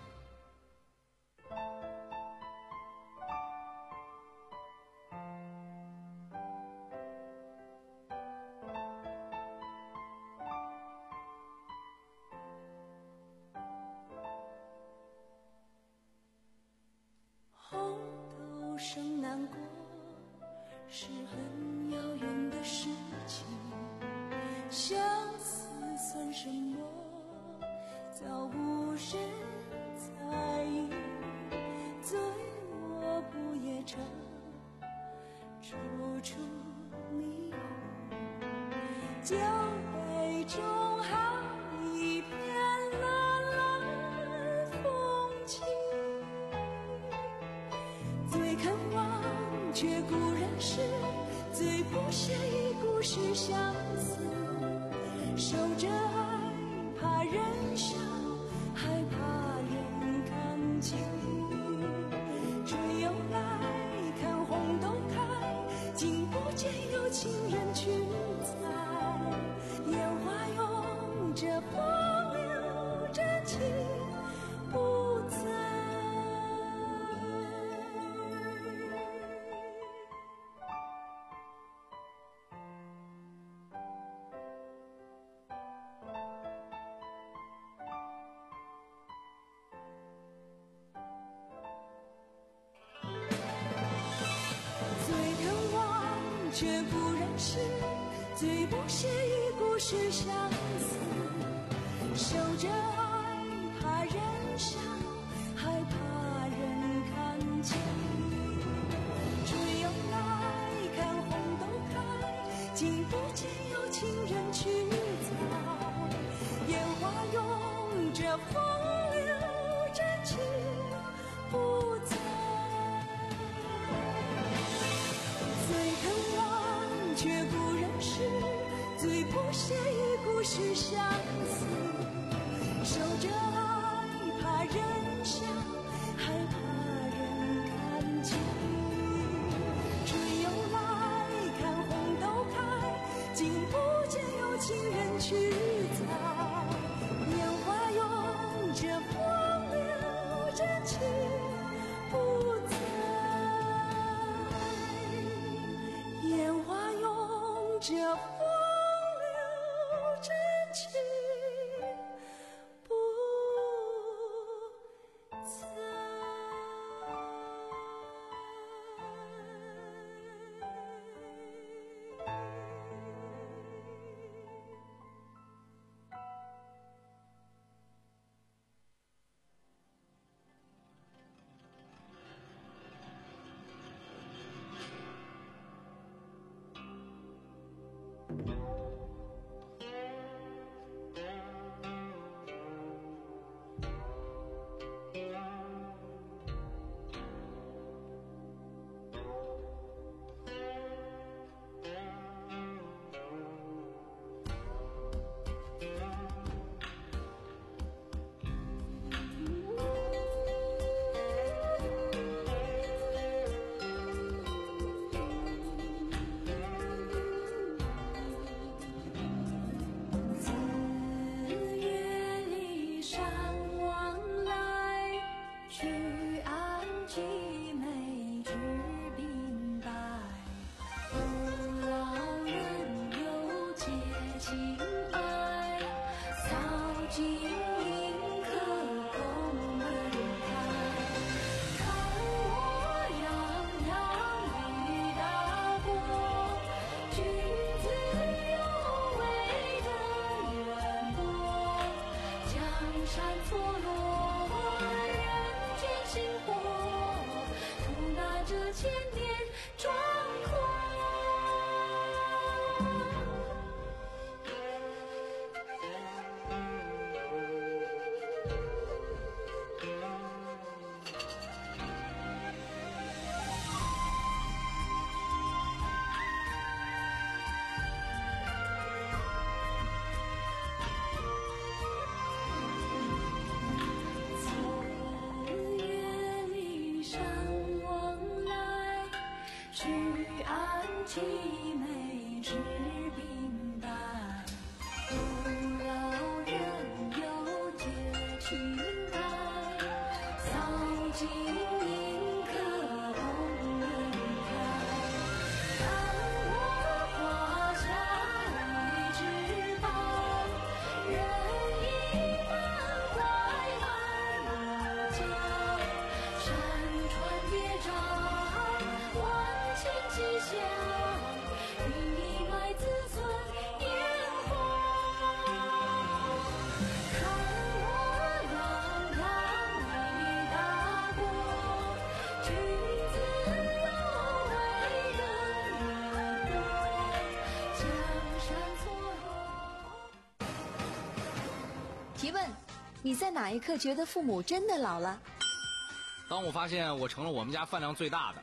红豆生南国是很遥远的事情，相思算什么，早无人在意。醉卧不夜城，处处迷糊，酒杯中好一片蓝蓝风景。最渴望却固然是，最不屑一顾是相思。守着爱，怕人笑，害怕人看清。春又来，看红豆开，竟不见有情人群在。烟花拥着风流着情不在。 却不认识，最不屑一顾是相思。守着爱，怕人笑，害怕人看清。春又来，看红豆开，竟不见有情人去采。烟花拥着风流，真情不在。最疼爱，却不认识，最不屑一顾是相思。守着爱，怕人笑，害怕人看清。春又来，看红豆开，竟不见有情人去采。烟花拥着风流，真情不在。烟花拥着风流，真情不在。凄美至冰白，不饶人有结情爱，扫尽迎客红人开。看我画下一枝白，人影满怀爱我家，山川叠嶂，万顷吉祥。 提问：你在哪一刻觉得父母真的老了？ 当我发现我成了我们家饭量最大的。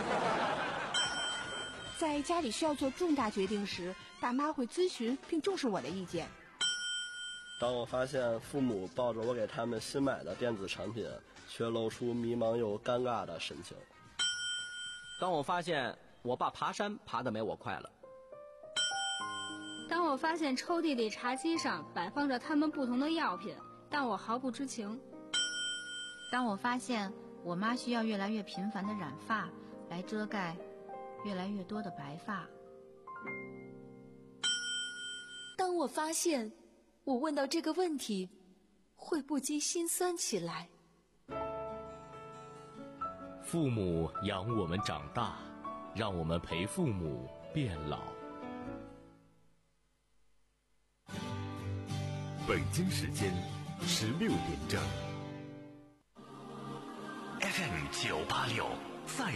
在家里需要做重大决定时，爸妈会咨询并重视我的意见。 当我发现父母抱着我给他们新买的电子产品，却露出迷茫又尴尬的神情。 当我发现我爸爬山爬得没我快了。 当我发现抽屉里茶几上摆放着他们不同的药品，但我毫不知情。 当我发现我妈需要越来越频繁的染发来遮盖越来越多的白发。 当我发现我问到这个问题会不禁心酸起来。 父母养我们长大，让我们陪父母变老。 北京时间十六点整。 F M 九八六。